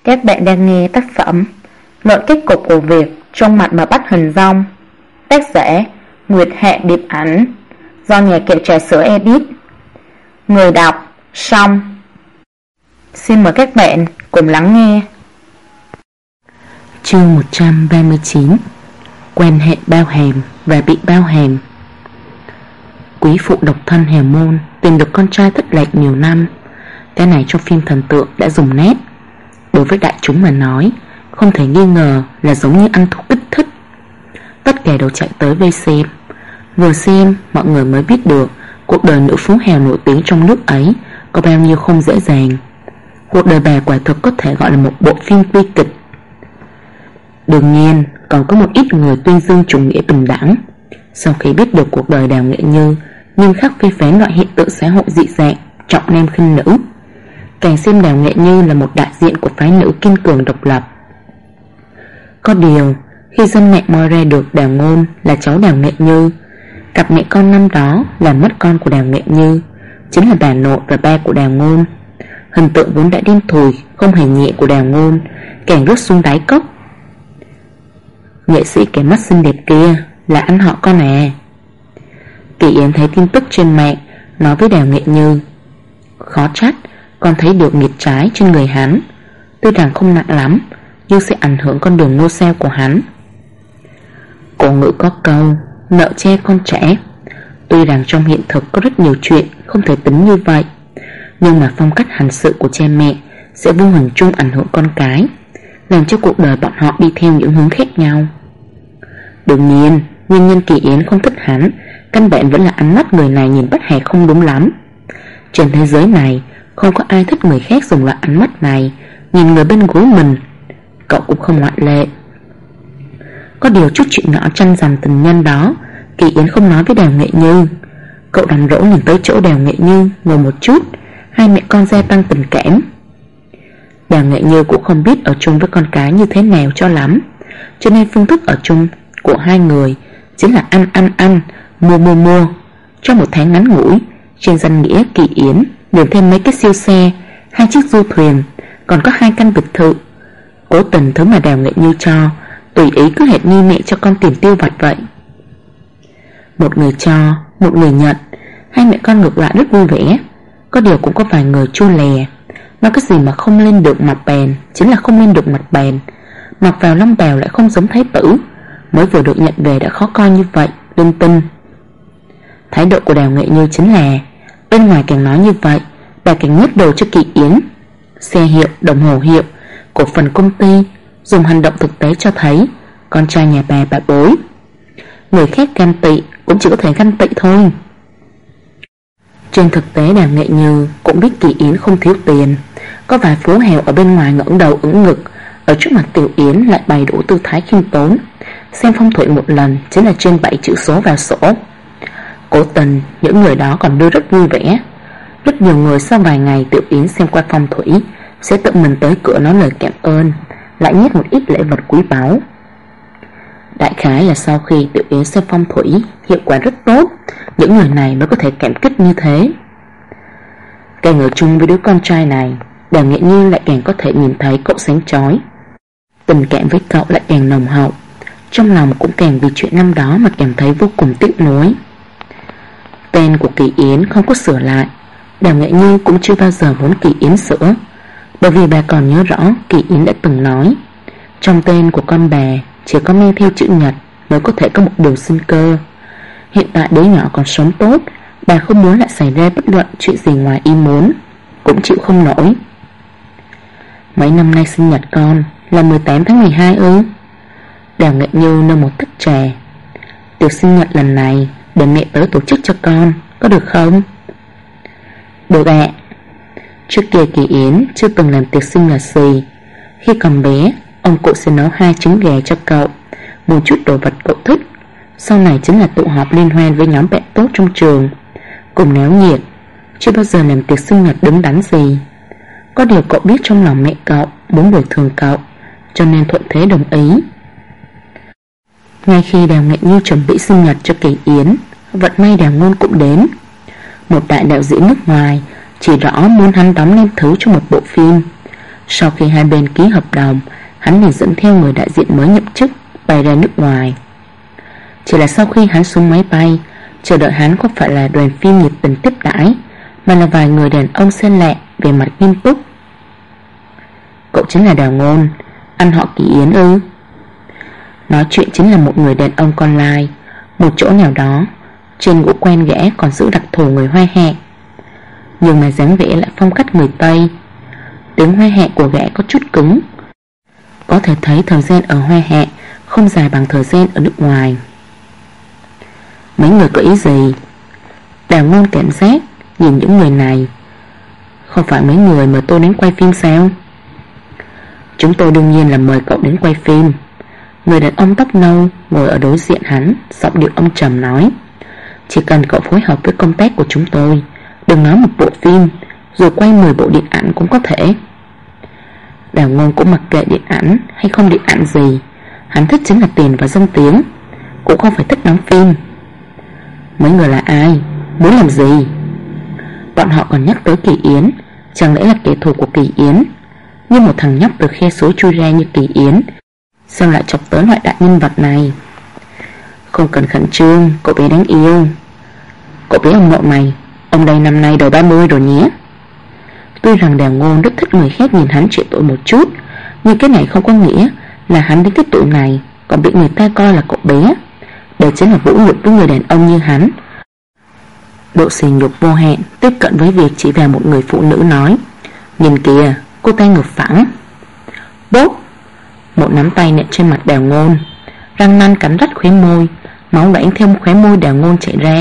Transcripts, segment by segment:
Các bạn đang nghe tác phẩm Luận kết cục của việc trong mặt mà bắt hình dong, tác giả Nguyệt Hạ Điệp Ảnh, do nhà kệ trà sữa edit. Người đọc Song. Xin mời các bạn cùng lắng nghe. Chương 139. Quan hệ bao hàm và bị bao hàm. Quý phụ độc thân hào môn tìm được con trai thất lạc nhiều năm. Cái này trong phim thần tượng đã dùng nét. Đối với đại chúng mà nói, không thể nghi ngờ là giống như ăn thuốc kích thích. Tất cả đều chạy tới vây xem. Vừa xem, mọi người mới biết được cuộc đời nữ phú hào nổi tiếng trong nước ấy có bao nhiêu không dễ dàng. Cuộc đời bà quả thực có thể gọi là một bộ phim bi kịch. Đương nhiên, còn có một ít người tuyên dương chủ nghĩa bình đẳng. Sau khi biết được cuộc đời Đào Nghệ Như nghiêm khắc phê phán loại hiện tượng xã hội dị dạng, trọng nam khinh nữ, càng xem Đào Nghệ Như là một đại diện của phái nữ kiên cường độc lập. Có điều, khi dân mẹ moi ra được Đào Ngôn là cháu Đào Nghệ Như, cặp mẹ con năm đó là mất con của Đào Nghệ Như, chính là bà nội và ba của Đào Ngôn, hình tượng vốn đã đen thùi không hề nhẹ của Đào Ngôn càng rớt xuống đáy cốc. Nghệ sĩ cái mắt xinh đẹp kia là anh họ con à? Kỳ Yến thấy tin tức trên mạng nói với Đào Nghệ Như, khó trách con thấy được nghiệt trái trên người hắn. Tuy rằng không nặng lắm, nhưng sẽ ảnh hưởng con đường ngôi sao của hắn. Cổ ngữ có câu nợ che con trẻ. Tuy rằng trong hiện thực có rất nhiều chuyện không thể tính như vậy, nhưng mà phong cách hành sự của cha mẹ sẽ vô hình chung ảnh hưởng con cái, làm cho cuộc đời bọn họ đi theo những hướng khác nhau. Đương nhiên, nguyên nhân Kỳ Yến không thích hắn căn bản vẫn là ánh mắt người này nhìn bắt hè không đúng lắm. Trên thế giới này không có ai thích người khác dùng loại ánh mắt này nhìn người bên gối mình. Cậu cũng không ngoại lệ. Có điều chút chuyện nhỏ tranh giành tình nhân đó Kỳ Yến không nói với Đào Nghệ Như. Cậu đành rỗ nhìn tới chỗ Đào Nghệ Như ngồi một chút, hai mẹ con gia tăng tình cảm. Đào Nghệ Như cũng không biết ở chung với con cái như thế nào cho lắm, cho nên phương thức ở chung của hai người chính là ăn, mua. Trong một tháng ngắn ngủi, trên danh nghĩa Kỳ Yến liền thêm mấy cái siêu xe, 2 chiếc du thuyền, còn có 2 căn biệt thự. Cố tình thứ mà Đào Nghệ Như cho, tùy ý cứ hệt như mẹ cho con tiền tiêu vặt vậy. Một người cho, một người nhận, hai mẹ con ngược lại rất vui vẻ. Có điều cũng có vài người chua lè, nói cái gì mà không lên được mặt bèn chính là không lên được mặt bèn, mặc vào long bào lại không giống thái tử, mới vừa được nhận về đã khó coi như vậy, linh tinh. Thái độ của Đào Nghệ Như chính là bên ngoài càng nói như vậy, bà càng nhét đồ cho Kỳ Yến. Xe hiệu, đồng hồ hiệu, cổ phần công ty, dùng hành động thực tế cho thấy con trai nhà bà bối. Người khác ganh tị cũng chỉ có thể ganh tị thôi. Trên thực tế Đào Nghệ Như cũng biết Kỳ Yến không thiếu tiền. Có vài phú hào ở bên ngoài ngẩng đầu ưỡn ngực, ở trước mặt Tiểu Yến lại bày đủ tư thái khiêm tốn. Xem phong thủy một lần chính là trên 7 chữ số vào sổ. Cố tình những người đó còn đưa rất vui vẻ. Rất nhiều người sau vài ngày Tiểu Yến xem qua phong thủy sẽ tự mình tới cửa nói lời cảm ơn, lại nhét một ít lễ vật quý báu. Đại khái là sau khi Tiểu Yến xem phong thủy hiệu quả rất tốt, những người này mới có thể cảm kích như thế. Càng ở chung với đứa con trai này, Đào Nghệ Như lại càng có thể nhìn thấy cậu sáng chói. Tình cảm với cậu lại càng nồng hậu, trong lòng cũng càng vì chuyện năm đó mà cảm thấy vô cùng tiếc nuối. Tên của Kỳ Yến không có sửa lại, Đào Nghệ Như cũng chưa bao giờ muốn Kỳ Yến sửa, bởi vì bà còn nhớ rõ Kỳ Yến đã từng nói trong tên của con bà chỉ có mang theo chữ nhật mới có thể có một đường sinh cơ. Hiện tại đứa nhỏ còn sống tốt, bà không muốn lại xảy ra bất luận chuyện gì ngoài ý muốn, cũng chịu không nổi. Mấy năm nay sinh nhật con là 18 tháng 12 ư? Đào Nghệ Như nâng một tách trà. Tiệc sinh nhật lần này để mẹ tới tổ chức cho con, có được không? Được ạ. Trước kia Kỳ Yến chưa từng làm tiệc sinh nhật gì. Khi còn bé, ông cụ sẽ nấu 2 trứng gà cho cậu, một chút đồ vật cậu thích. Sau này chính là tụ họp liên hoan với nhóm bạn tốt trong trường, cùng náo nhiệt. Chưa bao giờ làm tiệc sinh nhật đứng đắn gì. Có điều cậu biết trong lòng mẹ cậu muốn bồi thường cậu, cho nên thuận thế đồng ý. Ngay khi Đào Nghệ Như chuẩn bị sinh nhật cho Kỳ Yến, vận may Đào Ngôn cũng đến. Một đại đạo diễn nước ngoài chỉ rõ muốn hắn đóng nên thứ cho một bộ phim. Sau khi hai bên ký hợp đồng, hắn liền dẫn theo người đại diện mới nhậm chức bay ra nước ngoài. Chỉ là sau khi hắn xuống máy bay, chờ đợi hắn không phải là đoàn phim nhiệt tình tiếp đãi, mà là vài người đàn ông xe lẹ về mặt nghiêm túc. Cậu chính là Đào Ngôn, anh họ Kỳ Yến ư? Nói chuyện chính là một người đàn ông con lai. Một chỗ nào đó, trên ngũ quan gã còn giữ đặc thù người Hoa Hạ, nhưng mà dáng vẻ lại phong cách người Tây. Tiếng Hoa Hạ của gã có chút cứng, có thể thấy thời gian ở Hoa Hạ không dài bằng thời gian ở nước ngoài. Mấy người có ý gì? Đào Ngôn cảm giác nhìn những người này. Không phải mấy người mà tôi đến quay phim sao? Chúng tôi đương nhiên là mời cậu đến quay phim. Người đàn ông tóc nâu ngồi ở đối diện hắn, giọng điệu âm trầm nói: chỉ cần cậu phối hợp với công tác của chúng tôi, đừng nói một bộ phim, rồi quay 10 bộ điện ảnh cũng có thể. Đào Ngôn cũng mặc kệ điện ảnh hay không điện ảnh gì, hắn thích chính là tiền và danh tiếng, cũng không phải thích đóng phim. Mấy người là ai? Muốn làm gì? Bọn họ còn nhắc tới Kỳ Yến, chẳng lẽ là kẻ thù của Kỳ Yến? Như một thằng nhóc từ khe suối chui ra như Kỳ Yến, sao lại chọc tới loại đại nhân vật này? Không cần khẩn trương, cậu bé đáng yêu. Cậu bé ông nội mày, ông đây năm nay đầu 30 rồi nhé. Tuy rằng Đào Ngôn rất thích người khác nhìn hắn trẻ tuổi một chút, nhưng cái này không có nghĩa là hắn đến cái tuổi này còn bị người ta coi là cậu bé. Đây chính là vũ nhục với người đàn ông như hắn. Độ sỉ nhục vô hạn tiếp cận với việc chỉ vào một người phụ nữ nói: nhìn kìa, cô ta ngực phẳng. Bốp! Một nắm tay nện trên mặt Đào Ngôn, răng nanh cắn rách khóe môi, máu loãng theo khóe môi Đào Ngôn chảy ra.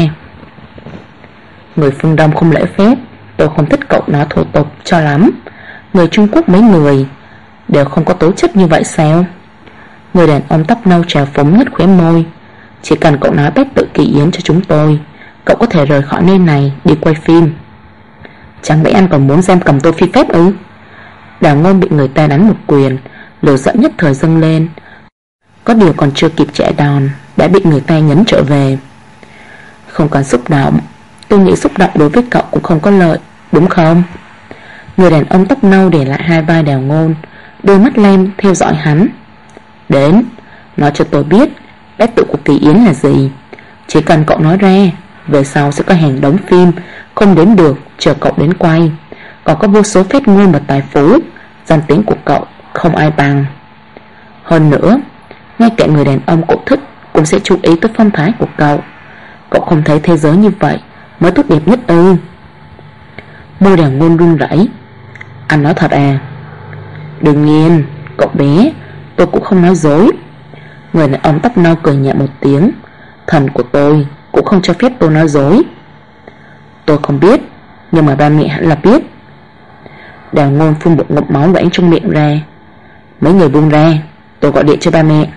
Người phương Đông không lễ phép, tôi không thích cậu nói thô tục cho lắm. Người Trung Quốc mấy người đều không có tố chất như vậy sao? Người đàn ông tóc nâu trào phúng nhếch khóe môi. Chỉ cần cậu nói bét tự Kỳ Yến cho chúng tôi, cậu có thể rời khỏi nơi này đi quay phim. Chẳng lẽ anh còn muốn giam cầm tôi phi phép ư? Đào Ngôn bị người ta đánh một quyền, lửa giận nhất thời dâng lên. Có điều còn chưa kịp trả đòn đã bị người ta nhấn trở về. Không cần xúc động, tôi nghĩ xúc động đối với cậu cũng không có lợi, đúng không? Người đàn ông tóc nâu để lại hai vai Đào Ngôn, đôi mắt lem theo dõi hắn. Đến, nói cho tôi biết bét tự của Kỳ Yến là gì. Chỉ cần cậu nói ra, về sau sẽ có hàng đống phim không đến được chờ cậu đến quay. Còn có vô số phét ngôn và tài phú, danh tiếng của cậu không ai bằng. Hơn nữa, ngay cả người đàn ông cậu thích cũng sẽ chú ý tới phong thái của cậu. Cậu không thấy thế giới như vậy mới tốt đẹp nhất ư? Môi Đào Ngôn run rẩy. Anh nói thật à? Đương nhiên, cậu bé, tôi cũng không nói dối. Người đàn ông tóc nâu cười nhẹ một tiếng. Thần của tôi cũng không cho phép tôi nói dối. Tôi không biết, nhưng mà ba mẹ hẳn là biết. Đào Ngôn phun một ngụm máu loãng trong miệng ra. Mấy người buông ra, tôi gọi điện cho ba mẹ.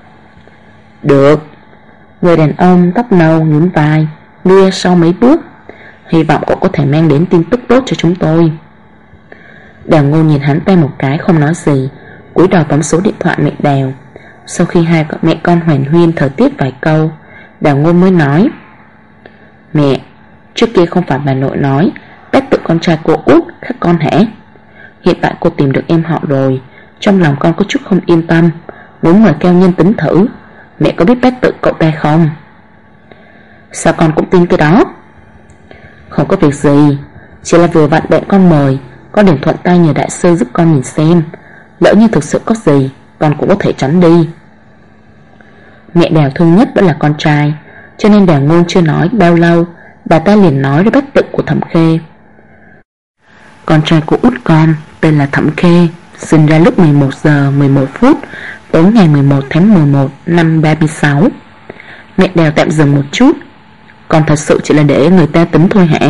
Được. Người đàn ông tóc nâu nhún vai, đưa sau mấy bước. Hy vọng cậu có thể mang đến tin tức tốt cho chúng tôi. Đào Ngôn nhìn hắn ta một cái không nói gì, cúi đầu bấm số điện thoại mẹ Đào. Sau khi hai mẹ con hoan huyên thời tiết vài câu, Đào Ngôn mới nói: mẹ, trước kia không phải bà nội nói bét tự con trai cô út khác con hả? Hiện tại cô tìm được em họ rồi, trong lòng con có chút không yên tâm, muốn mời cao nhân tính thử. Mẹ có biết bét tự cậu ta không? Sao con cũng tin cái đó? Không có việc gì, chỉ là vừa vặn bạn con mời, con liền thuận tay nhờ đại sư giúp con nhìn xem, lỡ như thực sự có gì con cũng có thể tránh đi. Mẹ Đào thương nhất vẫn là con trai, cho nên Đào Ngôn chưa nói bao lâu, bà ta liền nói ra bét tự của Thẩm Khê. Con trai của út con tên là Thẩm Khê, sinh ra lúc 11 giờ 11 phút tối ngày 11 tháng 11 năm 36. Mẹ Đào tạm dừng một chút. Còn thật sự chỉ là để người ta tính thôi hả?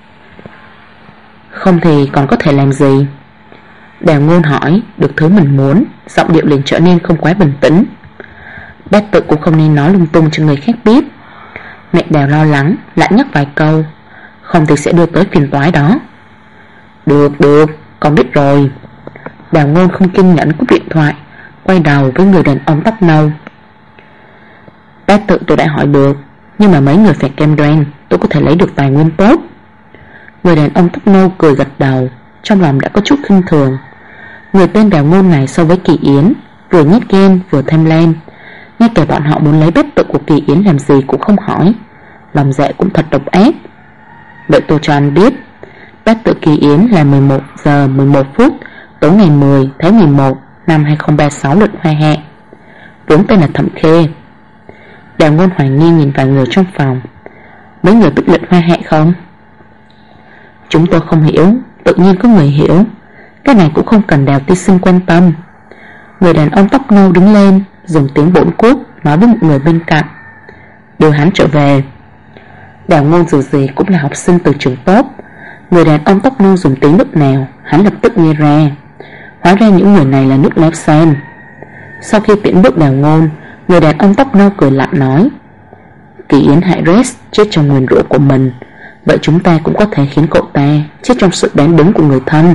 Không thì còn có thể làm gì? Đào Ngôn hỏi được thứ mình muốn, giọng điệu liền trở nên không quá bình tĩnh. Bét tự cũng không nên nói lung tung cho người khác biết. Mẹ Đào lo lắng lại nhắc vài câu, không thì sẽ đưa tới phiền toái đó. Được, con biết rồi. Đào Ngôn không kiên nhẫn cúp điện thoại, quay đầu với người đàn ông tóc nâu. Bét tự tôi đã hỏi được, nhưng mà mấy người phải cam đoan tôi có thể lấy được tài nguyên tốt. Người đàn ông tóc nâu cười gật đầu, trong lòng đã có chút khinh thường. Người tên Đào Ngôn này so với Kỳ Yến vừa nhát ghen vừa tham lam. Ngay cả bọn họ muốn lấy bếp tự của Kỳ Yến làm gì cũng không hỏi. Lòng dạ cũng thật độc ác. Đợi tôi cho anh biết, bếp tự Kỳ Yến là 11 giờ 11 phút tối ngày 10 tháng 11 năm 2036 lịch Hoa Hạ, vốn tên là Thẩm Khê. Đào Ngôn hoài nghi nhìn vài người trong phòng. Mấy người biết lịch Hoa Hạ không? Chúng tôi không hiểu, tự nhiên có người hiểu. Cái này cũng không cần Đào tiên sinh quan tâm. Người đàn ông tóc nâu đứng lên, dùng tiếng bổn quốc nói với một người bên cạnh: đưa hắn trở về. Đào Ngôn dù gì cũng là học sinh từ trường tốt. Người đàn ông tóc nâu dùng tiếng nước nào hắn lập tức nghe ra. Hóa ra những người này là nước lép sen. Sau khi tiễn bước Đào Ngôn, người đàn ông tóc nâu cười lạnh nói: Kỳ Yến hại Rex chết trong nguyền rủa của mình, vậy chúng ta cũng có thể khiến cậu ta chết trong sự đáng đứng của người thân.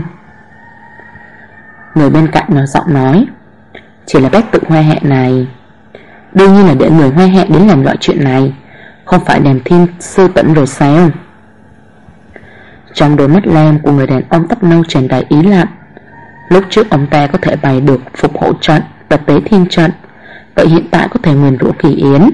Người bên cạnh nhỏ giọng nói: chỉ là bách tự Hoa Hạ này, đương nhiên là để người Hoa Hạ đến làm loại chuyện này, không phải Đàm Thiên Sư Tĩnh rồi sao? Trong đôi mắt lam của người đàn ông tóc nâu tràn đầy ý lạnh. Lúc trước ông ta có thể bày được phục hộ trận và tế thiên trận, vậy hiện tại có thể nguyền rủa Kỳ Yến.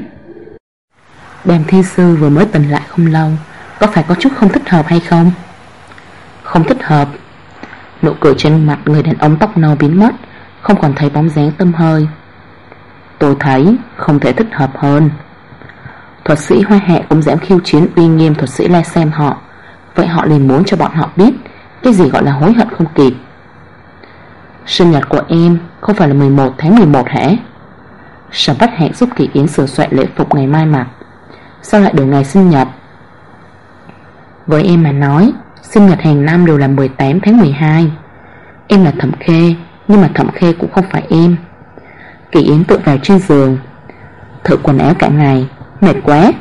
Đàm Thiên Sư vừa mới tỉnh lại không lâu, có phải có chút không thích hợp hay không? Không thích hợp. Nụ cười trên mặt người đàn ông tóc nâu biến mất, không còn thấy bóng dáng tăm hơi. Tôi thấy không thể thích hợp hơn. Thuật sĩ Hoa Hạ cũng dám khiêu chiến uy nghiêm thuật sĩ La Xem họ, vậy họ liền muốn cho bọn họ biết cái gì gọi là hối hận không kịp. Sinh nhật của em không phải là 11 tháng 11 hả? Sở Bách Hẹn giúp Kỳ Yến sửa soạn lễ phục ngày mai mặc. Sao lại đổi ngày sinh nhật? Với em mà nói, sinh nhật hàng năm đều là 18 tháng 12. Em là Thẩm Khê, nhưng mà Thẩm Khê cũng không phải em. Kỳ Yến tựa vào trên giường, thử quần áo cả ngày, mệt quá.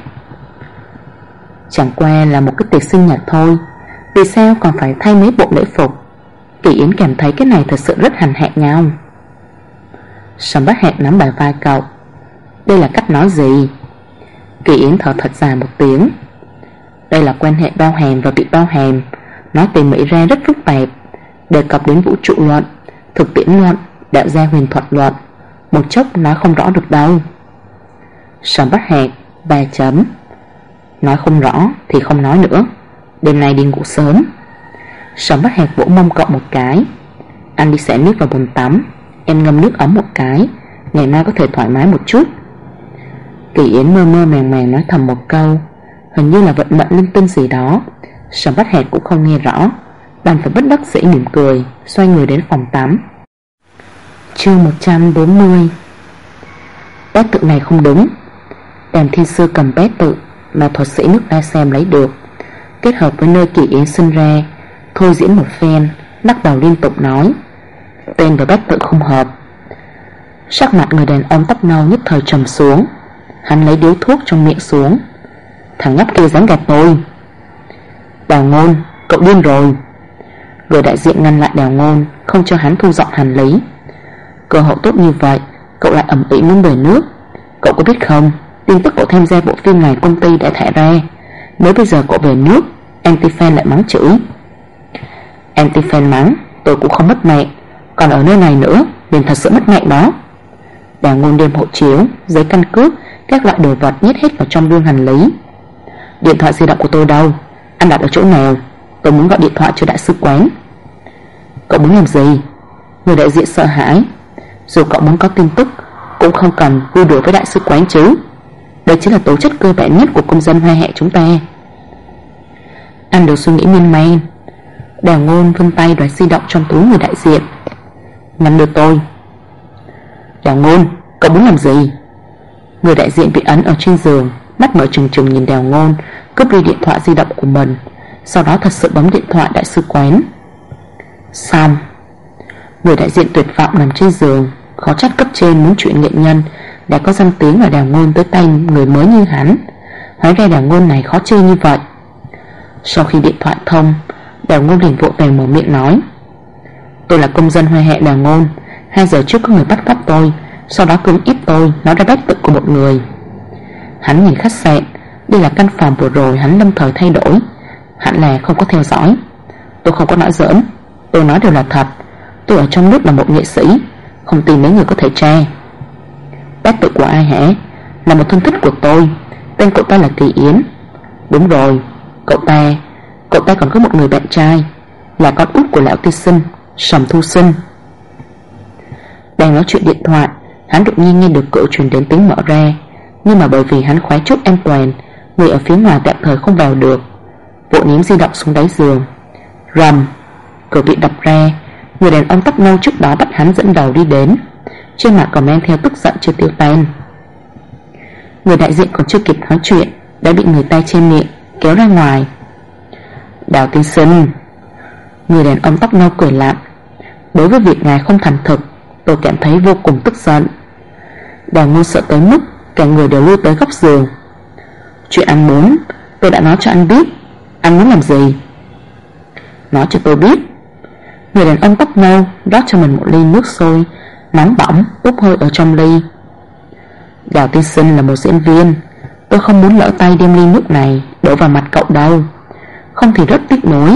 Chẳng qua là một cái tiệc sinh nhật thôi, vì sao còn phải thay mấy bộ lễ phục? Kỳ Yến cảm thấy cái này thật sự rất hành hạ nhau. Sầm Bách Hẹn nắm bả vai cậu. Đây là cách nói gì? Kỳ Yến thở thật dài một tiếng. Đây là quan hệ bao hàm và bị bao hàm, nói tỉ mỉ ra rất phức tạp, đề cập đến vũ trụ luận, thực tiễn luận, đạo gia huyền thuật luận, một chốc nói không rõ được đâu. Sầm Bách Hẹn 3 chấm. Nói không rõ thì không nói nữa, đêm nay đi ngủ sớm. Sầm Bách Hẹn vỗ mông cậu một cái. Anh đi xả nước vào bồn tắm, em ngâm nước ấm một cái, ngày mai có thể thoải mái một chút. Kỳ Yến mơ mơ màng màng nói thầm một câu, hình như là vận mệnh linh tinh gì đó. Sầm Bách Hẹn cũng không nghe rõ, đành phải bất đắc dĩ mỉm cười, xoay người đến phòng tắm. Chương 140. Bát tự này không đúng. Đàm Thiên Sư cầm bát tự mà thuật sĩ nước La Xem lấy được, kết hợp với nơi Kỳ Yến sinh ra, thôi diễn một phen, lắc đầu liên tục nói: tên và bát tự không hợp. Sắc mặt người đàn ông tóc nâu nhất thời trầm xuống. Hắn lấy điếu thuốc trong miệng xuống. Thằng nhóc kia dám gạt tôi. Đào Ngôn, cậu điên rồi. Người đại diện ngăn lại Đào Ngôn, không cho hắn thu dọn hành lý. Cơ hội tốt như vậy, cậu lại ầm ĩ muốn về nước. Cậu có biết không, tin tức cậu tham gia bộ phim này công ty đã thả ra. Nếu bây giờ cậu về nước, anti-fan lại mắng chửi. Anti-fan mắng, tôi cũng không mất mẹ. Còn ở nơi này nữa, liền thật sự mất mẹ đó. Đào Ngôn đem hộ chiếu, giấy căn cước, các loại đồ vật nhét hết vào trong lương hành lý. Điện thoại di động của tôi đâu? Anh đặt ở chỗ nào? Tôi muốn gọi điện thoại cho đại sứ quán. Cậu muốn làm gì? Người đại diện sợ hãi. Dù cậu muốn có tin tức, cũng không cần vui đùa với đại sứ quán chứ. Đây chính là tố chất cơ bản nhất của công dân Hoa Hạ chúng ta. Anh đều suy nghĩ miên man. Đào Ngôn vươn tay đoạt di động trong túi người đại diện. Ngăn đưa tôi. Đào Ngôn, cậu muốn làm gì? Người đại diện bị ấn ở trên giường, mắt mở trừng trừng nhìn Đào Ngôn, cướp đi điện thoại di động của mình, sau đó thật sự bấm điện thoại đại sứ quán. Xong. Người đại diện tuyệt vọng nằm trên giường, khó trách cấp trên muốn chuyện nghệ nhân đã có danh tiếng là Đào Ngôn tới tay người mới như hắn. Hóa ra Đào Ngôn này khó chơi như vậy. Sau khi điện thoại thông, Đào Ngôn liền vội vàng mở miệng nói: tôi là công dân Hoa Hạ Đào Ngôn. 2 giờ trước có người bắt cóc tôi, sau đó cưỡng ép tôi nói ra bát tự của một người. Hắn nhìn khách sạn, đây là căn phòng vừa rồi hắn lâm thời thay đổi, hẳn là không có theo dõi. Tôi không có nói giỡn, tôi nói đều là thật. Tôi ở trong nước là một nghệ sĩ, không tin mấy người có thể tra. Bác tự của ai hả? Là một thân thích của tôi. Tên cậu ta là Kỳ Yến. Đúng rồi, cậu ta còn có một người bạn trai, là con út của lão tiên sinh Sầm Thu Sinh. Đang nói chuyện điện thoại, hắn đột nhiên nghe được cửa truyền đến tiếng mở ra. Nhưng mà bởi vì hắn khóa chốt an toàn, người ở phía ngoài tạm thời không vào được. Vội ném di động xuống đáy giường. Rầm, cửa bị đập ra. Người đàn ông tóc nâu trước đó bắt hắn dẫn đầu đi đến, trên mặt còn mang theo tức giận chưa tiêu tan. Người đại diện còn chưa kịp nói chuyện đã bị người tay trên miệng kéo ra ngoài. Đào tiên sinh. Người đàn ông tóc nâu cười lạnh. Đối với việc ngài không thành thực, tôi cảm thấy vô cùng tức giận. Đào Ngôn sợ tới mức cả người đều lui tới góc giường. Chuyện anh muốn, tôi đã nói cho anh biết. Anh muốn làm gì? Nói cho tôi biết. Người đàn ông tóc nâu rót cho mình một ly nước sôi nóng bỏng bốc hơi ở trong ly. Đào tiên sinh là một diễn viên, tôi không muốn lỡ tay đem ly nước này đổ vào mặt cậu đâu, không thì rất tiếc nuối.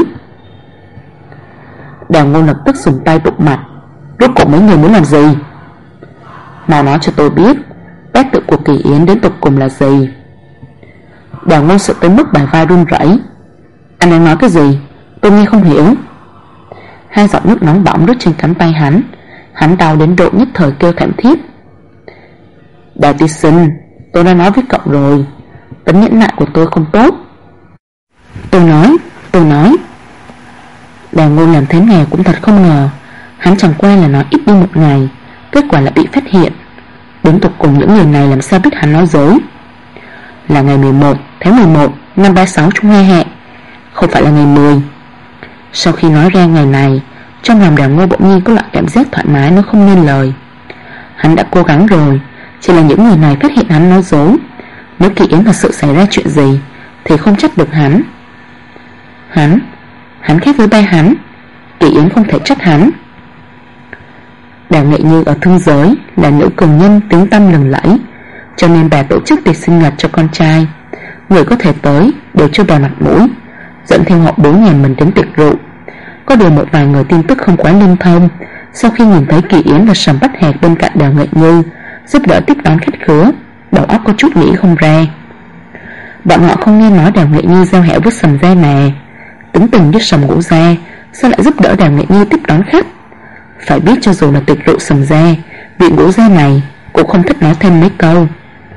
Đào Ngôn lập tức dùng tay bụp mặt. Rốt cuộc mấy người muốn làm gì? Mau nói cho tôi biết bát tự của Kỳ Yến đến tục cùng là gì. Đào Ngôn sợ tới mức bả vai run rẩy. Anh đang nói cái gì? Tôi nghe không hiểu. Hai giọt nước nóng bỏng rớt trên cánh tay hắn. Hắn đau đến độ nhất thời kêu thảm thiết. Đào tiên sinh, tôi đã nói với cậu rồi, tính nhẫn nại của tôi không tốt. Tôi nói. Đào Ngôn làm thế nào cũng thật không ngờ, hắn chẳng qua là nói ít đi một ngày, kết quả là bị phát hiện. Đến tục cùng những người này làm sao biết hắn nói dối. Là ngày 11 tháng 11 năm 36 Trung Hoa Hạ, không phải là ngày 10. Sau khi nói ra ngày này, trong lòng Đào Ngôn bỗng nhiên có loại cảm giác thoải mái nói không nên lời. Hắn đã cố gắng rồi, chỉ là những người này phát hiện hắn nói dối. Nếu Kỳ Yến thật sự xảy ra chuyện gì thì không trách được hắn. Hắn khác với ba hắn, Kỳ Yến không thể trách hắn. Đào Nghệ Như ở thương giới là nữ cường nhân tiếng tăm lừng lẫy, cho nên bà tổ chức tiệc sinh nhật cho con trai. Người có thể tới đều cho bà mặt mũi, dẫn theo họ 4 nhà mình đến tiệc rượu. Có điều một vài người tin tức không quá linh thông, sau khi nhìn thấy Kỳ Yến và Sầm Bách Hạc bên cạnh Đào Nghệ Như giúp đỡ tiếp đón khách khứa, đầu óc có chút nghĩ không ra. Bọn họ không nghe nói Đào Nghệ Như giao hẹo với Sầm gia mà, tính tình với Sầm Ngũ gia, sao lại giúp đỡ Đào Nghệ Như tiếp đón khách? Phải biết cho dù là tiệc rượu Sầm gia, vị Ngũ gia này cũng không thích nói thêm mấy câu.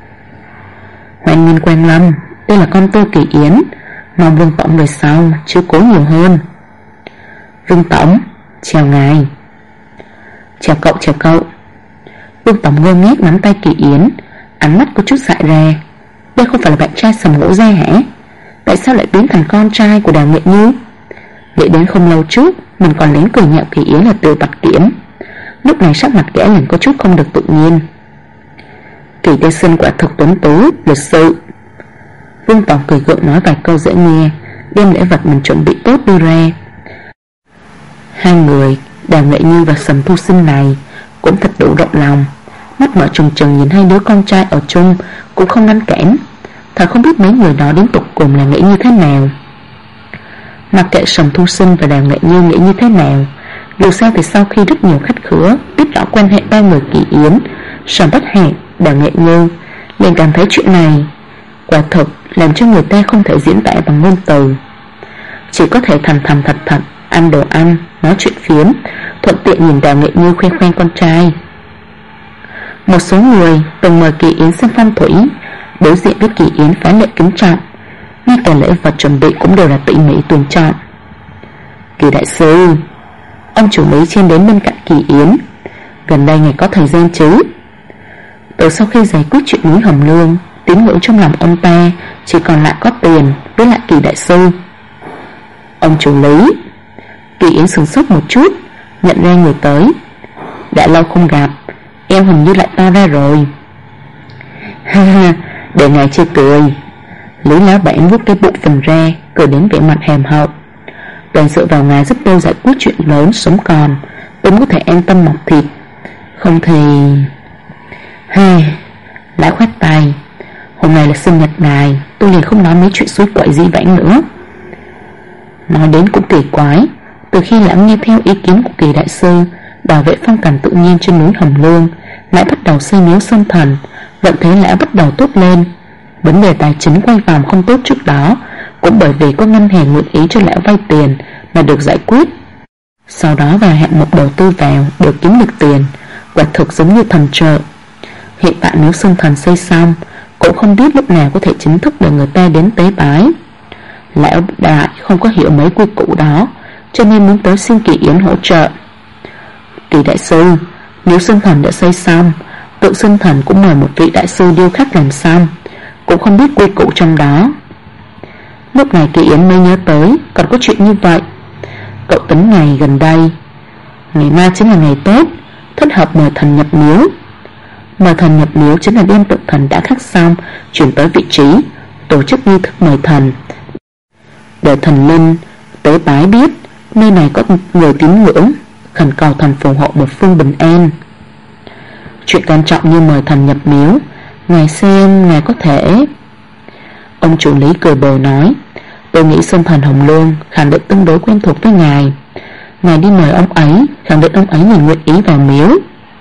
Hoan nghênh Quang Lâm, đây là con tôi Kỳ Yến, mong Vương tổng về sau chiếu cố nhiều hơn. Vương tổng, chào ngài. Chào cậu. Vương tổng ngơ ngác nắm tay Kỳ Yến, ánh mắt có chút dại ra. Đây không phải là bạn trai Sầm Ngũ gia hả? Tại sao lại biến thành con trai của Đào Nghệ Như? Nghĩ đến không lâu trước mình còn lén cười nhạo Kỳ Yến là Từ Bạch Kiểm, lúc này sắc mặt gã liền có chút không được tự nhiên. Kỳ tiên sinh quả thực tuấn tú, lịch sự. Vương tổng cười gượng nói vài câu dễ nghe, đem lễ vật mình chuẩn bị tốt đưa ra. Hai người Đào Nghệ Như và Sầm Thu Sinh này cũng thật đủ rộng lòng, mắt mở trừng trừng nhìn hai đứa con trai ở chung cũng không ngăn cản. Thật không biết mấy người đó đến tục cùng là nghĩ như thế nào. Mặc kệ Sầm Thu Sinh và Đào Nghệ Như nghĩ như thế nào, dù sao thì sau khi rất nhiều khách khứa biết rõ quan hệ ba người Kỳ Yến, Sầm Bách Hạc, Đào Nghệ Như, liền cảm thấy chuyện này quả thực làm cho người ta không thể diễn tả bằng ngôn từ. Chỉ có thể thành thành thật thật ăn đồ ăn, nói chuyện phiếm, thuận tiện nhìn Đào Nghệ Như khoe khoang con trai. Một số người từng mời Kỳ Yến xem phong thủy, đối diện với Kỳ Yến phá lệ kính trọng, ngay cả lễ vật chuẩn bị cũng đều là tỉ mỉ tuyển chọn. Kỳ đại sư, ông chủ Lý trên đến bên cạnh Kỳ Yến. Gần đây ngài có thời gian chứ? Từ sau khi giải quyết chuyện núi Hồng Lương, tín ngưỡng trong lòng ông ta chỉ còn lại có tiền với lại Kỳ đại sư. Ông chủ Lý. Kỳ Yến sửng sốt một chút, nhận ra người tới. Đã lâu không gặp, em hình như lại to ra rồi. Ha ha, để ngài chê cười. Lý Lão Bản vuốt cái bụng phình ra, cười đến vẻ mặt hàm hậu. Toàn dựa vào ngài giúp tôi giải quyết chuyện lớn sống còn, tôi có thể an tâm mọc thịt. Không thì... Lão khoát tay. Hôm nay là sinh nhật ngài, tôi liền không nói mấy chuyện suối quậy dĩ vãng nữa. Nói đến cũng kỳ quái, từ khi lão nghe theo ý kiến của Kỳ đại sư bảo vệ phong cảnh tự nhiên trên núi Hồng Lương, lại bắt đầu xây miếu Sơn Thần. Vận thế lão bắt đầu tốt lên. Vấn đề tài chính quay vòng không tốt trước đó cũng bởi vì có ngân hàng nguyện ý cho lão vay tiền mà được giải quyết. Sau đó vài hạng mục đầu tư vào đều kiếm được tiền, quả thực giống như thần trợ. Hiện tại miếu Sơn Thần xây xong, cũng không biết lúc nào có thể chính thức để người ta đến tế bái. Lão đại không có hiểu mấy quy củ đó, cho nên muốn tới xin Kỳ Yến hỗ trợ. Kỳ đại sư, miếu Sơn Thần đã xây xong, tự Sơn Thần cũng mời một vị đại sư điêu khắc làm xong, cũng không biết quy củ trong đó. Lúc này Kỳ Yến mới nhớ tới còn có chuyện như vậy. Cậu tính ngày gần đây, ngày mai chính là ngày tốt, thích hợp mời thần nhập miếu. Mời thần nhập miếu chính là đem tượng thần đã khắc xong chuyển tới vị trí, tổ chức nghi thức mời thần, để thần linh tế bái biết nơi này có người tín ngưỡng, khẩn cầu thần phù hộ một phương bình an. Chuyện quan trọng như mời thần nhập miếu, ngài xem ngài có thể. Ông chủ lý cười bồi nói, tôi nghĩ Sơn Thần Hồng Lương khẳng định tương đối quen thuộc với ngài. Ngài đi mời ông ấy, khẳng định ông ấy liền nguyện ý vào miếu.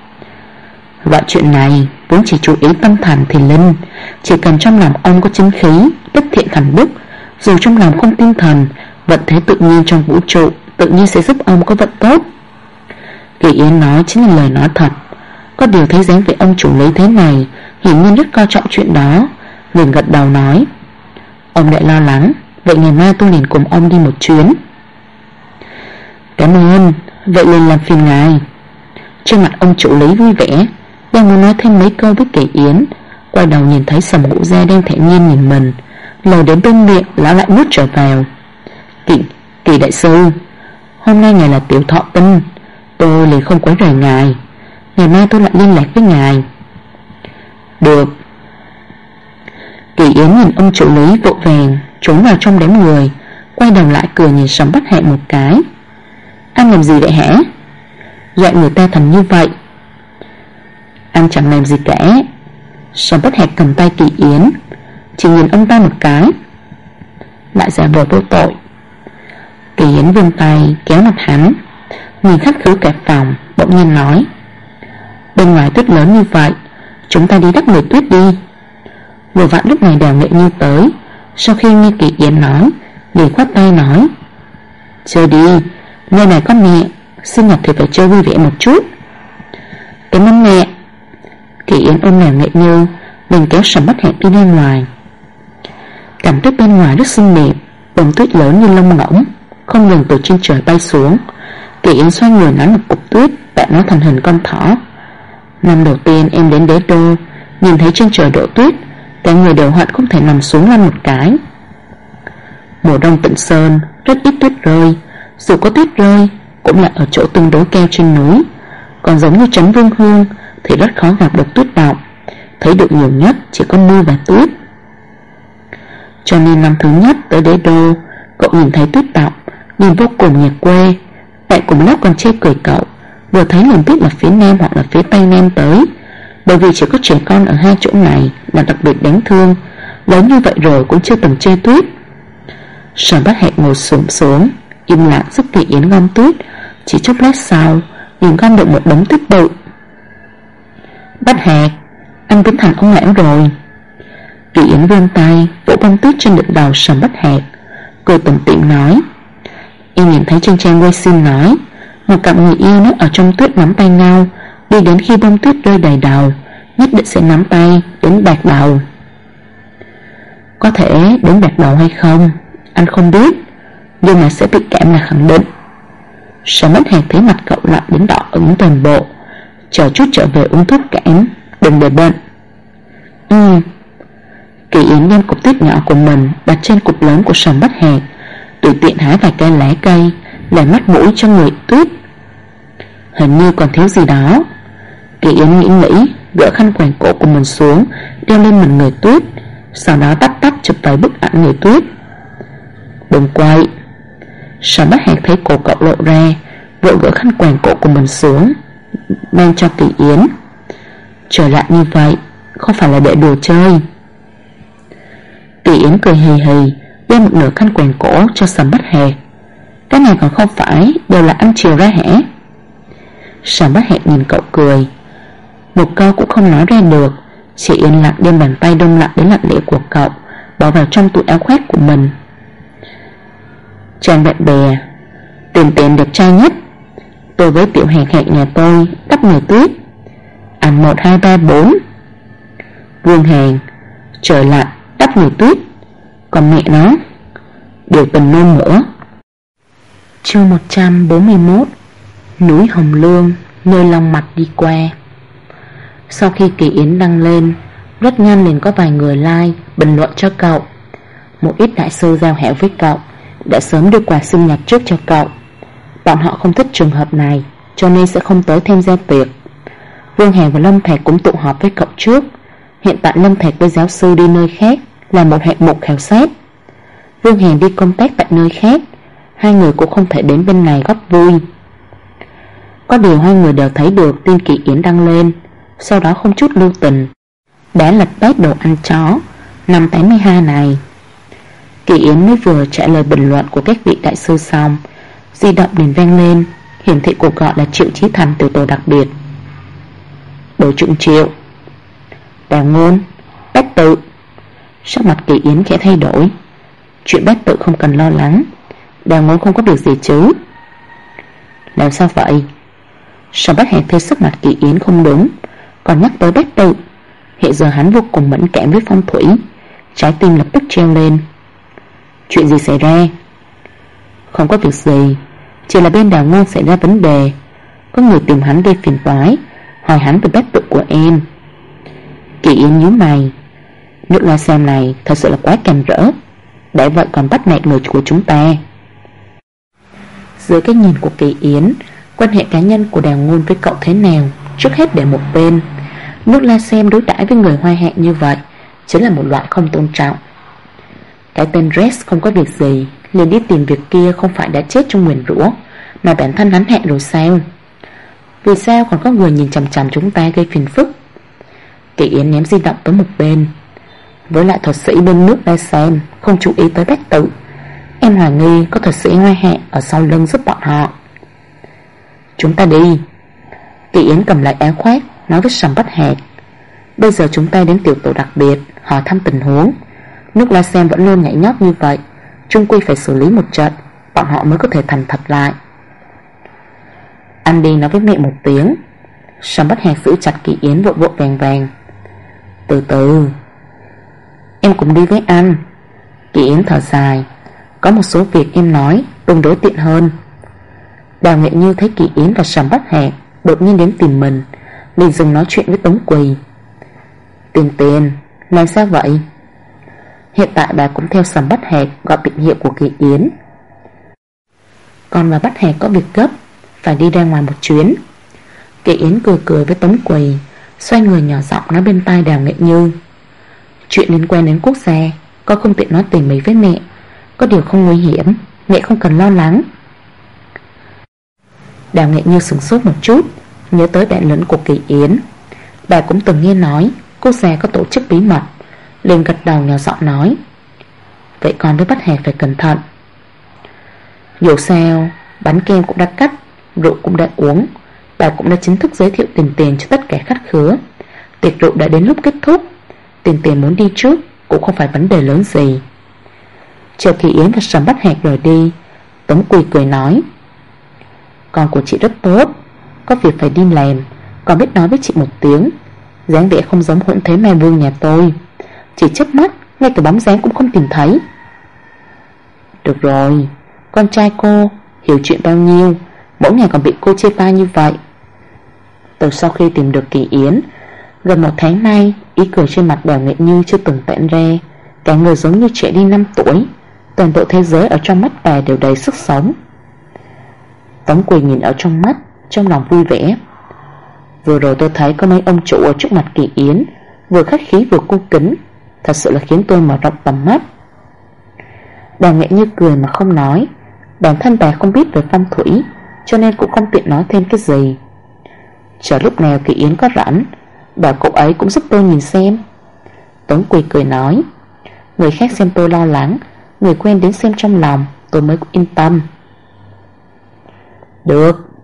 Vậy chuyện này vốn chỉ chú ý tâm thành thì linh, chỉ cần trong lòng ông có chính khí, đức thiện thành đức, dù trong lòng không tin thần, vận thế tự nhiên trong vũ trụ tự nhiên sẽ giúp ông có vận tốt. Kỳ Yến nói chính là lời nói thật. Có điều thấy dáng vẻ ông chủ lý thế này, hiển nhiên rất coi trọng chuyện đó, liền gật đầu nói, ông lại lo lắng, vậy ngày mai tôi liền cùng ông đi một chuyến. Cảm ơn, vậy liền làm phiền ngài. Trên mặt ông chủ lý vui vẻ, đang muốn nói thêm mấy câu với Kỳ Yến, quay đầu nhìn thấy Sầm Ngũ Gia đang thản nhiên nhìn mình, lời đến bên miệng lão lại nuốt trở vào. Kỳ đại sư, hôm nay ngài là tiểu thọ tinh, tôi liền không quấy rầy ngài, ngày mai tôi lại liên lạc với ngài. Được. Kỳ Yến nhìn ông chủ lý vội vàng trốn vào trong đám người, quay đầu lại cười nhìn Sầm Bách Hạc một cái. Anh làm gì vậy hả? Dọa người ta thành như vậy. Anh chẳng làm gì cả. Sầm Bách Hạc cầm tay Kỳ Yến, chỉ nhìn ông ta một cái, lại giả vờ vô tội. Kỳ Yến vươn tay kéo mặt hắn, nhìn khách khứa cả phòng, bỗng nhiên nói, bên ngoài tuyết lớn như vậy, chúng ta đi đắp người tuyết đi. Vừa vặn lúc này Đào Nghệ Như tới, sau khi nghe Kỳ Yến nói, liền khoát tay nói, chơi đi, nơi này có mẹ, sinh nhật thì phải chơi vui vẻ một chút. Cảm ơn mẹ. Kỳ Yến ôm Đào Nghệ Như, liền kéo Sầm Bách Hạc đi ra ngoài. Cảnh tuyết bên ngoài rất xinh đẹp, bông tuyết lớn như lông ngỗng không ngừng từ trên trời bay xuống. Kỳ Yến xoay người nắn một cục tuyết, vẽ nó thành hình con thỏ. Năm đầu tiên em đến Đế Đô, nhìn thấy trên trời đổ tuyết, cả người đều hận không thể nằm xuống lăn một cái. Mùa đông Tịnh Sơn rất ít tuyết rơi, dù có tuyết rơi cũng là ở chỗ tương đối cao trên núi, còn giống như trấn Vương Hương thì rất khó gặp được tuyết động, thấy được nhiều nhất chỉ có mưa và tuyết. Cho nên năm thứ nhất tới Đế Đô, cậu nhìn thấy tuyết động nhìn vô cùng nhà quê. Mẹ cùng lớp còn chê cười cậu, vừa thấy liền biết là phía Nam hoặc là phía Tây Nam tới, bởi vì chỉ có trẻ con ở hai chỗ này là đặc biệt đáng thương, lớn như vậy rồi cũng chưa từng chê tuyết. Sở Bách Hạc ngồi xổm xuống, im lặng giúp Kỳ Yến gom tuyết. Chỉ chốc lát sau, liền gom được một đống tuyết bự. Bách Hạc, anh biến thành ông lão rồi. Kỳ Yến vươn tay vỗ bông tuyết trên đỉnh đầu Sở Bách Hạc, cười tủm tỉm nói, em nhìn thấy trên trang Weixin nói một cặp người yêu nếu ở trong tuyết nắm tay nhau, đi đến khi bông tuyết rơi đầy đầu, nhất định sẽ nắm tay đến bạc đầu. Có thể đến bạc đầu hay không anh không biết, nhưng mà sẽ bị cảm là khẳng định. Sở Bách Hạc thấy mặt cậu lạnh đến đỏ ửng toàn bộ, chờ chút trở về uống thuốc cảm, đừng để bệnh. Kỳ Yến đem cục tuyết nhỏ của mình đặt trên cục lớn của Sở Bách Hạc, tùy tiện hái vài cây lá cây làm mắt mũi cho người tuyết. Hình như còn thiếu gì đó. Kỳ Yến nghĩ, gỡ khăn quàng cổ của mình xuống, đeo lên mình người tuyết, sau đó tắt chụp vài bức ảnh người tuyết. Đừng quay. Sở Bách Hạc thấy cổ cậu lộ ra, vội gỡ khăn quàng cổ của mình xuống, mang cho Kỳ Yến. Trở lại như vậy không phải là để đùa chơi. Kỳ Yến cười hì hì, đem một nửa khăn quàng cổ cho Sở Bách Hạc. Cái này còn không phải đều là ăn chiều ra hả? Sầm Bát Hẹn nhìn cậu cười, một câu cũng không nói ra được, chỉ yên lặng đem bàn tay đông lạnh đến lạnh lẽo của cậu bỏ vào trong túi áo khoác của mình. Chàng bạn bè, Tiền Tiền đẹp trai nhất. Tôi với Tiểu Hẹn Hẹn nhà tôi đắp người tuyết. Ăn 1, 2, 3, 4. Vương Hàn, trời lạnh đắp người tuyết. Còn mẹ nó, điều tình nôn mửa. Chương 141. Núi Hồng Lương, nơi Long Mạch đi qua. Sau khi Kỳ Yến đăng lên, rất nhanh liền có vài người like, bình luận cho cậu. Một ít đại sư giao hẹo với cậu, đã sớm đưa quà sinh nhật trước cho cậu. Bọn họ không thích trường hợp này, cho nên sẽ không tới tham gia tiệc. Vương Hàn và Lâm Thạc cũng tụ họp với cậu trước. Hiện tại Lâm Thạc với giáo sư đi nơi khác, là một hạng mục khảo sát. Vương Hàn đi công tác tại nơi khác, hai người cũng không thể đến bên này góp vui. Có điều hai người đều thấy được tin Kỳ Yến đăng lên, sau đó không chút lưu tình đã lật bát đồ ăn chó năm 82 này. Kỳ Yến mới vừa trả lời bình luận của các vị đại sư xong, di động liền vang lên, hiển thị cuộc gọi là Triệu Chí Thành tiểu tổ đặc biệt. Đồ trụng Triệu, Đào Ngôn, Bách Tự. Sắc mặt Kỳ Yến khẽ thay đổi. Chuyện Bách Tự không cần lo lắng, Đào Ngôn không có việc gì chứ. Làm sao vậy? Sở Bách Hẹn thấy sắc mặt Kỳ Yến không đúng, còn nhắc tới Bách Tự. Hiện giờ hắn vô cùng mẫn cảm với phong thủy, trái tim lập tức treo lên. Chuyện gì xảy ra? Không có việc gì, chỉ là bên Đào Ngôn xảy ra vấn đề. Có người tìm hắn gây phiền toái, hỏi hắn về Bách Tự của em. Kỳ Yến nhíu mày. Nước La Sam này thật sự là quá càm rỡ, để vậy còn bắt nạt người của chúng ta. Dưới cái nhìn của Kỳ Yến, quan hệ cá nhân của Đào Ngôn với cậu thế nào trước hết để một bên. Nước La Sam đối đãi với người Hoa Hạ như vậy chính là một loại không tôn trọng. Cái tên Rex không có việc gì liền đi tìm việc kia, không phải đã chết trong nguyền rủa, mà bản thân hắn hẹn rồi sao? Vì sao còn có người nhìn chằm chằm chúng ta gây phiền phức? Kỳ Yến ném di động tới một bên. Với lại thuật sĩ bên nước La Sam không chú ý tới Bách Tự, em hoài nghi có thuật sĩ Hoa Hạ ở sau lưng giúp bọn họ. Chúng ta đi. Kỳ Yến cầm lại áo khoác, nói với Sầm Bách Hạc. Bây giờ chúng ta đến tiểu tổ đặc biệt hỏi thăm tình huống. Nước La Sam vẫn luôn nhảy nhót như vậy, chung quy phải xử lý một trận, bọn họ mới có thể thành thật lại. Anh đi nói với mẹ một tiếng. Sầm Bách Hạc giữ chặt Kỳ Yến, vội vội vàng vàng. Từ từ, em cũng đi với anh. Kỳ Yến thở dài. Có một số việc em nói tương đối tiện hơn. Đào Nghệ Như thấy Kỳ Yến và Sầm Bách Hạc đột nhiên đến tìm mình, liền dừng nói chuyện với Tống Quỳ. Tiền Tiền, làm sao vậy? Hiện tại bà cũng theo Sầm Bách Hạc gọi biệt hiệu của Kỳ Yến. Con và Bách Hạc có việc gấp, phải đi ra ngoài một chuyến. Kỳ Yến cười cười với Tống Quỳ, xoay người nhỏ giọng nói bên tai Đào Nghệ Như. Chuyện liên quan đến quốc gia, con không tiện nói tỉ mỉ với mẹ. Có điều không nguy hiểm, mẹ không cần lo lắng. Đào Nghệ Như sửng sốt một chút, nhớ tới bản lĩnh của Kỳ Yến. Bà cũng từng nghe nói quốc gia có tổ chức bí mật, liền gật đầu nhỏ giọng nói. Vậy con với Bách Hạc phải cẩn thận. Dù sao, bánh kem cũng đã cắt, rượu cũng đã uống, bà cũng đã chính thức giới thiệu Tiền Tiền cho tất cả khách khứa. Tiệc rượu đã đến lúc kết thúc, Tiền Tiền muốn đi trước cũng không phải vấn đề lớn gì. Chờ Kỳ Yến và Sầm Bách Hạc rời đi, Tống Quỳ cười nói. Con của chị rất tốt, có việc phải đi làm, còn biết nói với chị một tiếng. Dáng vẻ không giống Hỗn Thế Mai Vương nhà tôi, chỉ chớp mắt ngay cả bóng dáng cũng không tìm thấy. Được rồi, con trai cô hiểu chuyện bao nhiêu, mỗi ngày còn bị cô chê bai như vậy. Từ sau khi tìm được Kỳ Yến, gần 1 tháng nay, ý cười trên mặt Đào Nghệ Như chưa từng tản ra, cả người giống như trẻ đi 5 tuổi. Toàn bộ thế giới ở trong mắt bà đều đầy sức sống. Tống Quỳ nhìn ở trong mắt, trong lòng vui vẻ. Vừa rồi tôi thấy có mấy ông chủ ở trước mặt Kỳ Yến, vừa khách khí vừa cung kính, thật sự là khiến tôi mở rộng tầm mắt. Đào Nghệ Như cười mà không nói. Bản thân bà không biết về phong thủy, cho nên cũng không tiện nói thêm cái gì. Chờ lúc nào Kỳ Yến có rảnh, bảo cậu ấy cũng giúp tôi nhìn xem. Tống Quỳ cười nói. Người khác xem tôi lo lắng, người quen đến xem trong lòng, tôi mới yên tâm. Được.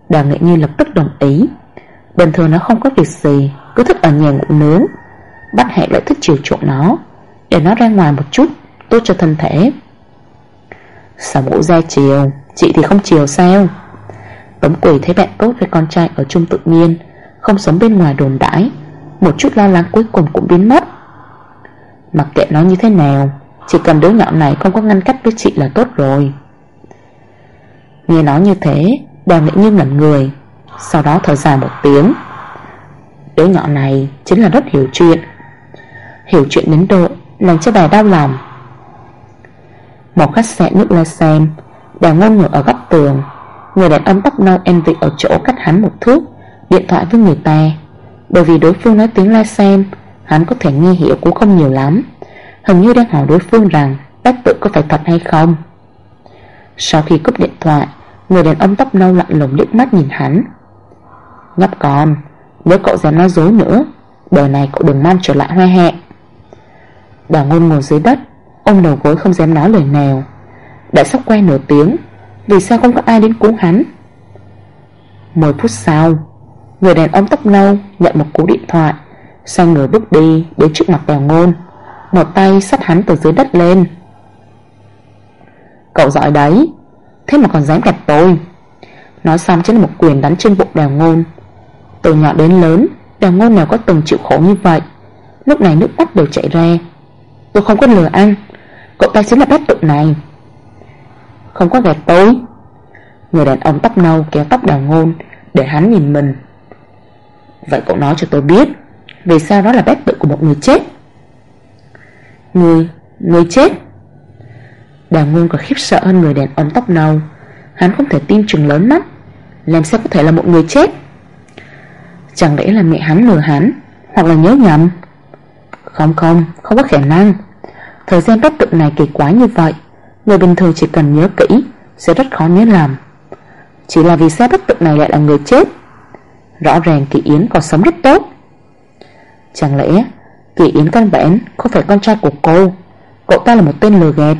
Đào Nghệ Như lập tức đồng ý. Bình thường nó không có việc gì, cứ thích ở nhà ngủ nướng. Bách Hệ lại thích chiều chuộng nó, để nó ra ngoài một chút, tốt cho thân thể. Sao ngủ ra chiều, chị thì không chiều sao? Tống Quỳ thấy bạn tốt với con trai ở chung tự nhiên, không sống bên ngoài đồn đãi, một chút lo lắng cuối cùng cũng biến mất. Mặc kệ nó như thế nào, chỉ cần đứa nhỏ này không có ngăn cách với chị là tốt rồi. Nghe nói như thế, Đào Nghệ Như ngẩn người, sau đó thở dài một tiếng. Đứa nhỏ này chính là rất hiểu chuyện đến độ làm cho bà đau lòng. Một khách sạn nước La Sam, Đào Ngôn ngồi ở góc tường. Người đàn ông tóc nâu envy ở chỗ cách hắn một thước, điện thoại với người ta. Bởi vì đối phương nói tiếng La Sam, hắn có thể nghe hiểu cũng không nhiều lắm. Hình như đang hỏi đối phương rằng bát tự có phải thật hay không. Sau khi cúp điện thoại, người đàn ông tóc nâu lạnh lùng liếc mắt nhìn hắn. Nhóc con, nếu cậu dám nói dối nữa, đời này cậu đừng mong trở lại Hoa Hạ. Đào Ngôn ngồi dưới đất, ôm đầu gối không dám nói lời nào. Đã sắp qua nửa tiếng, vì sao không có ai đến cứu hắn? 10 phút sau, người đàn ông tóc nâu nhận một cú điện thoại, xoay người bước đi đến trước mặt Đào Ngôn, một tay xách hắn từ dưới đất lên. Cậu giỏi đấy, thế mà còn dám gạt tôi. Nói xong chính là một quyền đánh trên bụng Đào Ngôn. Từ nhỏ đến lớn, Đào Ngôn nào có từng chịu khổ như vậy. Lúc này nước mắt đều chảy ra. Tôi không có lừa anh, cậu ta chính là bát tự này. Không có gạt tôi. Người đàn ông tóc nâu kéo tóc Đào Ngôn để hắn nhìn mình. Vậy cậu nói cho tôi biết, vì sao đó là bát tự của một người chết? Người chết? Đào Ngôn còn khiếp sợ hơn người đàn ông tóc nâu. Hắn không thể tin chừng lớn mắt. Làm sao có thể là một người chết? Chẳng lẽ là mẹ hắn lừa hắn, hoặc là nhớ nhầm? Không có khả năng. Thời gian bát tự này kỳ quái như vậy, người bình thường chỉ cần nhớ kỹ sẽ rất khó nhớ lầm. Chỉ là vì sao bát tự này lại là người chết? Rõ ràng Kỳ Yến còn sống rất tốt. Chẳng lẽ Kỳ Yến căn bản không phải con trai của cô? Cậu ta là một tên lừa gạt.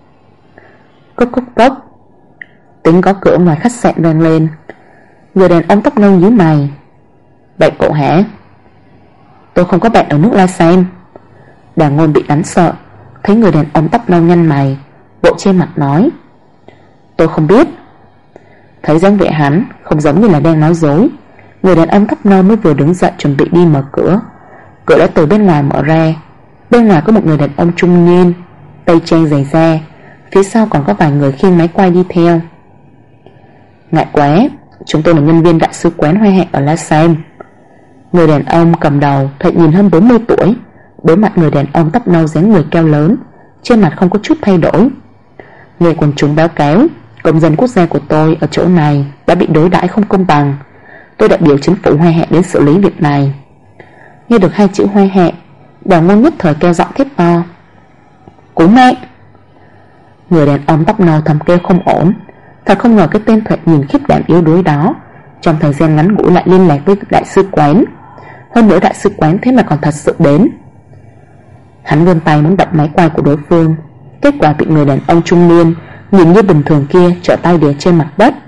Cốc. Tiếng gõ cửa ngoài khách sạn vang lên. Người đàn ông tóc nâu nhíu mày. Bạn cậu hả? Tôi không có bạn ở nước La Sam. Đào Ngôn bị đánh sợ, thấy người đàn ông tóc nâu nhăn mày, bộ trên mặt nói. Tôi không biết. Thấy dáng vẻ hắn không giống như là đang nói dối, người đàn ông tóc nâu mới vừa đứng dậy chuẩn bị đi mở cửa. Cửa đã từ bên ngoài mở ra. Bên ngoài có một người đàn ông trung niên, tây trang dày da, phía sau còn có vài người khiêng máy quay đi theo. Ngại quá, chúng tôi là nhân viên đại sứ quán Hoa Hạ ở La Sam. Người đàn ông cầm đầu thoạt nhìn hơn 40 tuổi. Đối mặt người đàn ông tóc nâu dáng người cao lớn, trên mặt không có chút thay đổi. Nghe quần chúng báo cáo, công dân quốc gia của tôi ở chỗ này đã bị đối đãi không công bằng. Tôi đại biểu chính phủ Hoa Hạ đến xử lý việc này. Nghe được hai chữ Hoa Hạ, Đào Ngôn nhất thời kêu giọng thét to. Cú mẹ! Người đàn ông tóc nâu thầm kêu không ổn. Thật không ngờ cái tên thoạt nhìn khiếp đảm yếu đuối đó trong thời gian ngắn ngủi lại liên lạc với đại sứ quán. Hơn nữa đại sứ quán thế mà còn thật sự đến. Hắn vươn tay muốn đập máy quay của đối phương, kết quả bị người đàn ông trung niên nhìn như bình thường kia trở tay đè trên mặt đất.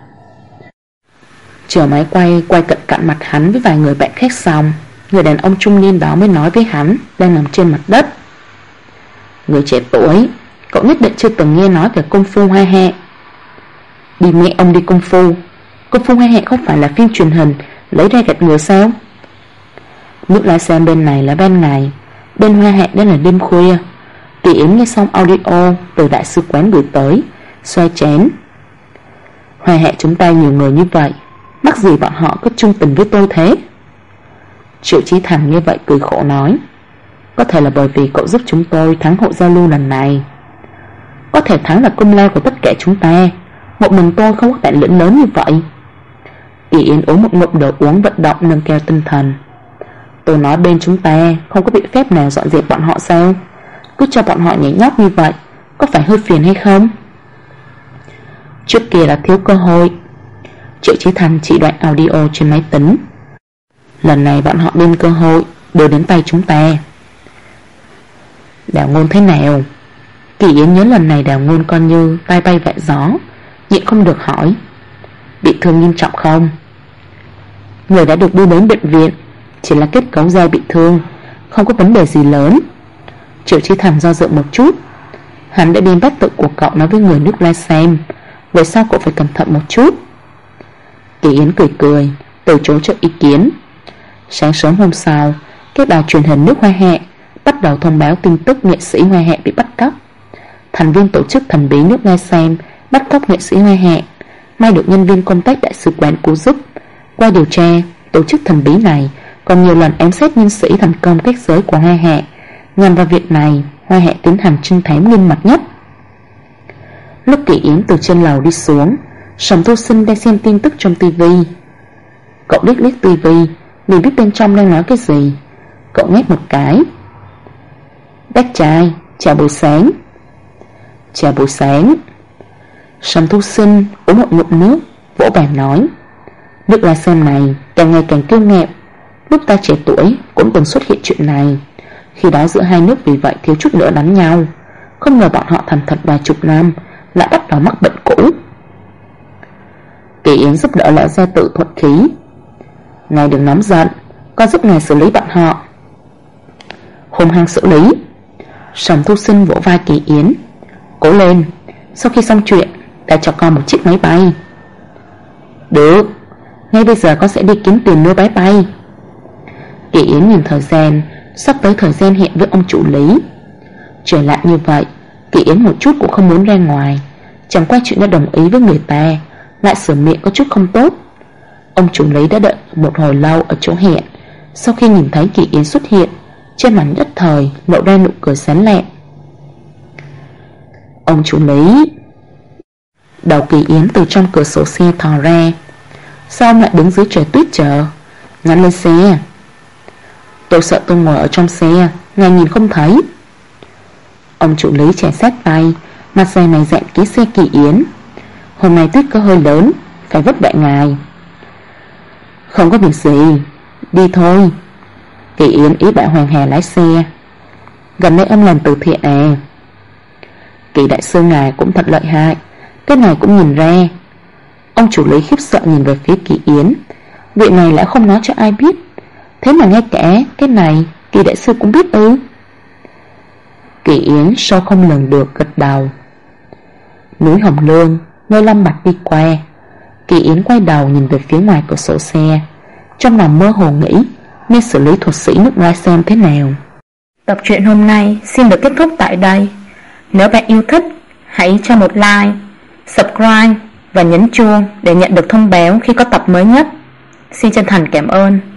Chờ máy quay cận cận mặt hắn với vài người bạn khác xong, người đàn ông trung niên đó mới nói với hắn đang nằm trên mặt đất. Người trẻ tuổi, cậu nhất định chưa từng nghe nói về Công Phu Hoa Hạ. Đi mẹ ông đi Công Phu. Công Phu Hoa Hạ không phải là phim truyền hình lấy ra gạt người sao? Nước La Sam bên này là ban ngày, bên Hoa Hạ đây là đêm khuya. Kỳ Yến nghe xong audio từ đại sứ quán gửi tới, xoay chén. Hoa Hạ chúng ta nhiều người như vậy, mắc gì bọn họ có chung tình với tôi thế? Triệu Chí Thành như vậy cười khổ nói. Có thể là bởi vì cậu giúp chúng tôi thắng hội giao lưu lần này. Có thể thắng là công lao của tất cả chúng ta, một mình tôi không có bản lĩnh lớn như vậy. Kỳ Yến uống một ngụm đồ uống vận động nâng cao tinh thần. Tôi nói bên chúng ta không có biện pháp nào dọn dẹp bọn họ sao? Cứ cho bọn họ nhảy nhót như vậy, có phải hơi phiền hay không? Trước kia là thiếu cơ hội. Triệu Chí Thành chỉ đoạn audio trên máy tính. Lần này bọn họ đem cơ hội đưa đến tay chúng ta. Đào Ngôn thế nào? Kỳ Yến nhớ lần này Đào Ngôn coi như tai bay vạ gió, nhịn không được hỏi. Bị thương nghiêm trọng không? Người đã được đưa đến bệnh viện, chỉ là kết cấu da bị thương, không có vấn đề gì lớn. Triệu Chí Thành do dự một chút. Hắn đã đem bát tự của cậu nói với người nước La xem, vậy sao cậu phải cẩn thận một chút. Kỳ Yến cười cười, từ chối cho ý kiến. Sáng sớm hôm sau, các đài truyền hình nước Hoa Hạ bắt đầu thông báo tin tức nghệ sĩ Hoa Hạ bị bắt cóc. Thành viên tổ chức thần bí nước La xem bắt cóc nghệ sĩ Hoa Hạ, may được nhân viên công tác đại sứ quán cứu giúp. Qua điều tra, tổ chức thần bí này còn nhiều lần ám sát nhân sĩ thành công các giới của Hoa Hạ. Nhằm vào việc này, Hoa Hạ tiến hành trinh thám nghiêm mật nhất. Lúc Kỳ Yến từ trên lầu đi xuống, Sầm Thu Sinh đang xem tin tức trong tivi. Cậu liếc tivi, liền biết bên trong đang nói cái gì. Cậu ngáp một cái. Bác trai, chào buổi sáng. Chào buổi sáng. Sầm Thu Sinh uống một ngụm nước, vỗ bàn nói: nước La Xem này càng ngày càng kiêu ngạo. Lúc ta trẻ tuổi cũng từng xuất hiện chuyện này. Khi đó giữa hai nước vì vậy thiếu chút nữa đánh nhau. Không ngờ bọn họ thành thật vài chục năm lại bắt đầu mắc bệnh cũ. Kỳ Yến giúp đỡ lão gia tự thuật khí: ngài đừng nóng giận, con giúp ngài xử lý bọn họ. Hùng hăng xử lý. Sầm Thu Sinh vỗ vai Kỳ Yến: cố lên, sau khi xong chuyện ta cho con một chiếc máy bay. Được, ngay bây giờ con sẽ đi kiếm tiền mua vé bay. Kỳ Yến nhìn thời gian, sắp tới thời gian hẹn với ông chủ Lý. Trở lại như vậy, Kỳ Yến một chút cũng không muốn ra ngoài. Chẳng qua chuyện đã đồng ý với người ta, lại sửa miệng có chút không tốt. Ông chủ Lý đã đợi một hồi lâu ở chỗ hẹn. Sau khi nhìn thấy Kỳ Yến xuất hiện, trên mặt nhất thời lộ ra nụ cười sán lạn. Ông chủ Lý. Đầu Kỳ Yến từ trong cửa sổ xe thò ra. Sao ông lại đứng dưới trời tuyết chờ? Ngắn lên xe. Tôi sợ tôi ngồi ở trong xe, ngài nhìn không thấy. Ông chủ Lý chạy sát tay, mặt dày này dạn ký xe Kỳ Yến. Hôm nay tuyết có hơi lớn, phải vất vả ngài. Không có việc gì, đi thôi. Kỳ Yến ý bảo Hoàng Hà lái xe. Gần đây ông làm từ thiện à? Kỳ đại sư ngài cũng thật lợi hại, cái này cũng nhìn ra. Ông chủ Lý khiếp sợ nhìn về phía Kỳ Yến. Việc này lại không nói cho ai biết, thế mà ngay cả cái này Kỳ đại sư cũng biết ư? Kỳ Yến sâu không lường được gật đầu. Núi Hồng Lương, nơi Lâm Bạch đi qua. Kỳ Yến quay đầu nhìn về phía ngoài cửa sổ xe, trong lòng mơ hồ nghĩ nên xử lý thuật sĩ nước ngoài xem thế nào. Tập truyện hôm nay xin được kết thúc tại đây. Nếu bạn yêu thích, hãy cho một like, subscribe và nhấn chuông để nhận được thông báo khi có tập mới nhất. Xin chân thành cảm ơn.